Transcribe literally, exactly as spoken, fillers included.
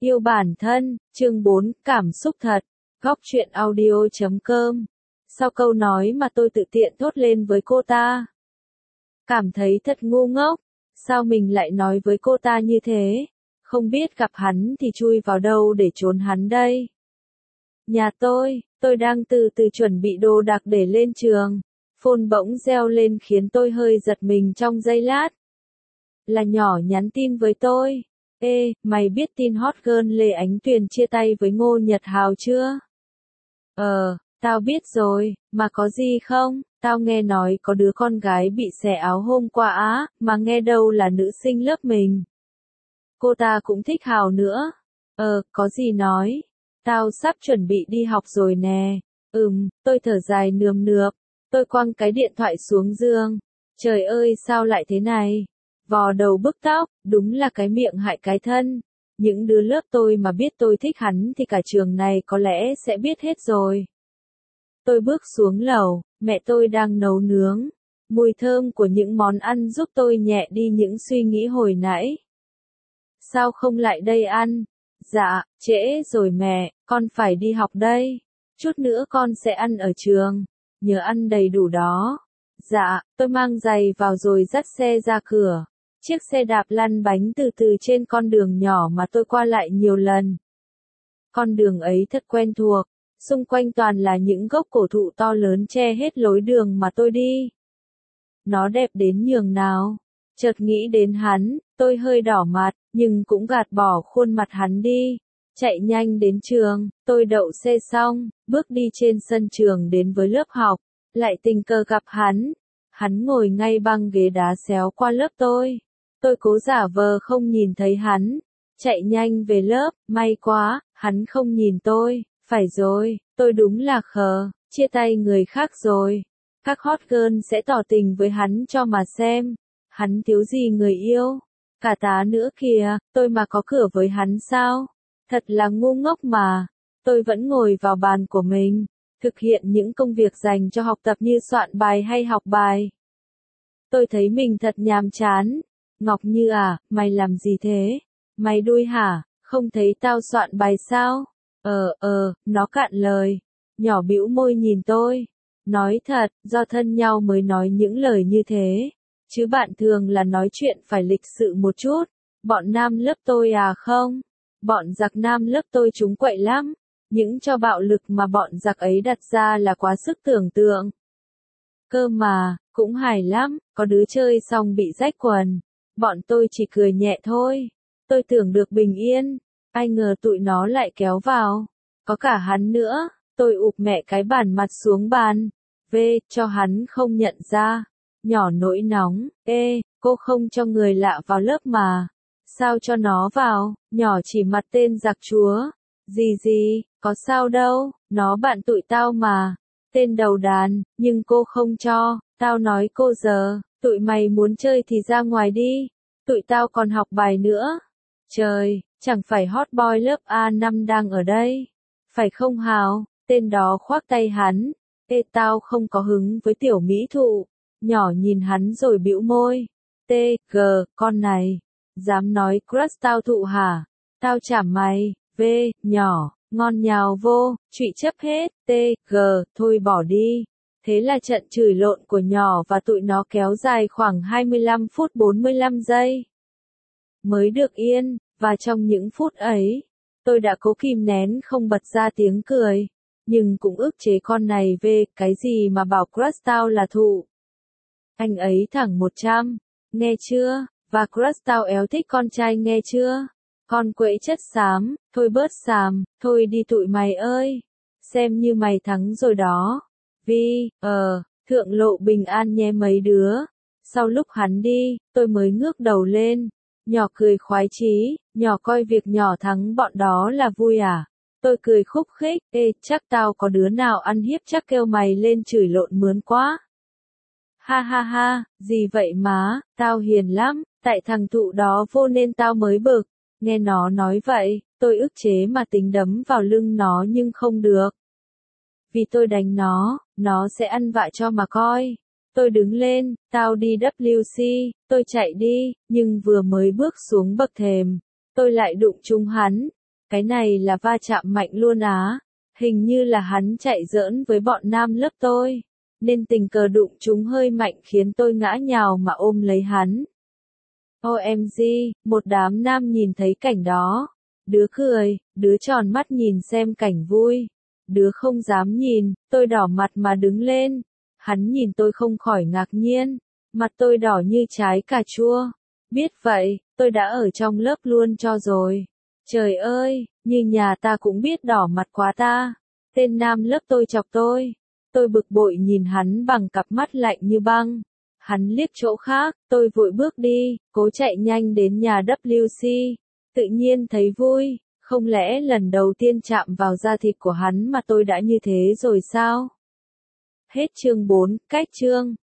Yêu bản thân, chương bốn, cảm xúc thật, góc truyện audio chấm com. Sau câu nói mà tôi tự tiện thốt lên với cô ta. Cảm thấy thật ngu ngốc, sao mình lại nói với cô ta như thế, không biết gặp hắn thì chui vào đâu để trốn hắn đây. Nhà tôi, tôi đang từ từ chuẩn bị đồ đạc để lên trường, phone bỗng reo lên khiến tôi hơi giật mình trong giây lát. Là Nhỏ nhắn tin với tôi. Ê, mày biết tin hot girl Lê Ánh Tuyền chia tay với Ngô Nhật Hào chưa? Ờ, tao biết rồi, mà có gì không? Tao nghe nói có đứa con gái bị xẻ áo hôm qua á, mà nghe đâu là nữ sinh lớp mình. Cô ta cũng thích Hào nữa. Ờ, có gì nói? Tao sắp chuẩn bị đi học rồi nè. Ừm, tôi thở dài nườm nượp. Tôi quăng cái điện thoại xuống giường. Trời ơi sao lại thế này? Vò đầu bứt tóc, đúng là cái miệng hại cái thân. Những đứa lớp tôi mà biết tôi thích hắn thì cả trường này có lẽ sẽ biết hết rồi. Tôi bước xuống lầu, mẹ tôi đang nấu nướng. Mùi thơm của những món ăn giúp tôi nhẹ đi những suy nghĩ hồi nãy. Sao không lại đây ăn? Dạ, trễ rồi mẹ, con phải đi học đây. Chút nữa con sẽ ăn ở trường. Nhớ ăn đầy đủ đó. Dạ, tôi mang giày vào rồi dắt xe ra cửa. Chiếc xe đạp lăn bánh từ từ trên con đường nhỏ mà tôi qua lại nhiều lần. Con đường ấy thật quen thuộc, xung quanh toàn là những gốc cổ thụ to lớn che hết lối đường mà tôi đi. Nó đẹp đến nhường nào. Chợt nghĩ đến hắn, tôi hơi đỏ mặt, nhưng cũng gạt bỏ khuôn mặt hắn đi. Chạy nhanh đến trường, tôi đậu xe xong, bước đi trên sân trường đến với lớp học, lại tình cờ gặp hắn. Hắn ngồi ngay băng ghế đá xéo qua lớp tôi. Tôi cố giả vờ không nhìn thấy hắn, chạy nhanh về lớp, may quá, hắn không nhìn tôi, phải rồi, tôi đúng là khờ, chia tay người khác rồi. Các hot girl sẽ tỏ tình với hắn cho mà xem, hắn thiếu gì người yêu, cả tá nữa kìa, tôi mà có cửa với hắn sao? Thật là ngu ngốc mà. Tôi vẫn ngồi vào bàn của mình, thực hiện những công việc dành cho học tập như soạn bài hay học bài. Tôi thấy mình thật nhàm chán. Ngọc Như à, mày làm gì thế? Mày đuôi hả? Không thấy tao soạn bài sao? Ờ, ờ, nó cạn lời. Nhỏ bĩu môi nhìn tôi. Nói thật, do thân nhau mới nói những lời như thế. Chứ bạn thường là nói chuyện phải lịch sự một chút. Bọn nam lớp tôi à không? Bọn giặc nam lớp tôi chúng quậy lắm. Những cho bạo lực mà bọn giặc ấy đặt ra là quá sức tưởng tượng. Cơ mà, cũng hài lắm, có đứa chơi xong bị rách quần. Bọn tôi chỉ cười nhẹ thôi. Tôi tưởng được bình yên. Ai ngờ tụi nó lại kéo vào. Có cả hắn nữa. Tôi ụp mẹ cái bàn mặt xuống bàn. Về, cho hắn không nhận ra. Nhỏ nỗi nóng. Ê, cô không cho người lạ vào lớp mà. Sao cho nó vào? Nhỏ chỉ mặt tên giặc chúa. Gì gì, có sao đâu, nó bạn tụi tao mà. Tên đầu đàn, nhưng cô không cho. Tao nói cô giờ, tụi mày muốn chơi thì ra ngoài đi. Tụi tao còn học bài nữa. Trời, chẳng phải hot boy lớp a năm đang ở đây. Phải không Hào? Tên đó khoác tay hắn. Ê tao không có hứng với tiểu mỹ thụ. Nhỏ nhìn hắn rồi bĩu môi. T, G, con này. Dám nói crush tao thụ hả? Tao chảm mày. V, nhỏ, ngon nhào vô, trụy chấp hết. T, G, thôi bỏ đi. Thế là trận chửi lộn của nhỏ và tụi nó kéo dài khoảng hai mươi lăm phút bốn mươi lăm giây. Mới được yên, và trong những phút ấy, tôi đã cố kìm nén không bật ra tiếng cười. Nhưng cũng ức chế con này về cái gì mà bảo crush tao là thụ. Anh ấy thẳng một trăm, nghe chưa? Và crush tao éo thích con trai nghe chưa? Con quẫy chất xám, thôi bớt xàm, thôi đi tụi mày ơi. Xem như mày thắng rồi đó. Vì, ờ, thượng lộ bình an nhé mấy đứa. Sau lúc hắn đi, tôi mới ngước đầu lên. Nhỏ cười khoái chí, nhỏ coi việc nhỏ thắng bọn đó là vui à? Tôi cười khúc khích, ê, chắc tao có đứa nào ăn hiếp chắc kêu mày lên chửi lộn mướn quá. Ha ha ha, gì vậy má, tao hiền lắm, tại thằng thụ đó vô nên tao mới bực. Nghe nó nói vậy, tôi ức chế mà tính đấm vào lưng nó nhưng không được. Vì tôi đánh nó, nó sẽ ăn vạ cho mà coi. Tôi đứng lên, tao đi W C, tôi chạy đi, nhưng vừa mới bước xuống bậc thềm, tôi lại đụng trúng hắn. Cái này là va chạm mạnh luôn á. Hình như là hắn chạy giỡn với bọn nam lớp tôi, nên tình cờ đụng chúng hơi mạnh khiến tôi ngã nhào mà ôm lấy hắn. ô em giê, một đám nam nhìn thấy cảnh đó. Đứa cười, đứa tròn mắt nhìn xem cảnh vui. Đứa không dám nhìn, tôi đỏ mặt mà đứng lên. Hắn nhìn tôi không khỏi ngạc nhiên. Mặt tôi đỏ như trái cà chua. Biết vậy, tôi đã ở trong lớp luôn cho rồi. Trời ơi, như nhà ta cũng biết đỏ mặt quá ta. Tên nam lớp tôi chọc tôi. Tôi bực bội nhìn hắn bằng cặp mắt lạnh như băng. Hắn liếc chỗ khác, tôi vội bước đi, cố chạy nhanh đến nhà W C. Tự nhiên thấy vui, không lẽ lần đầu tiên chạm vào da thịt của hắn mà tôi đã như thế rồi sao? Hết chương bốn, cách chương.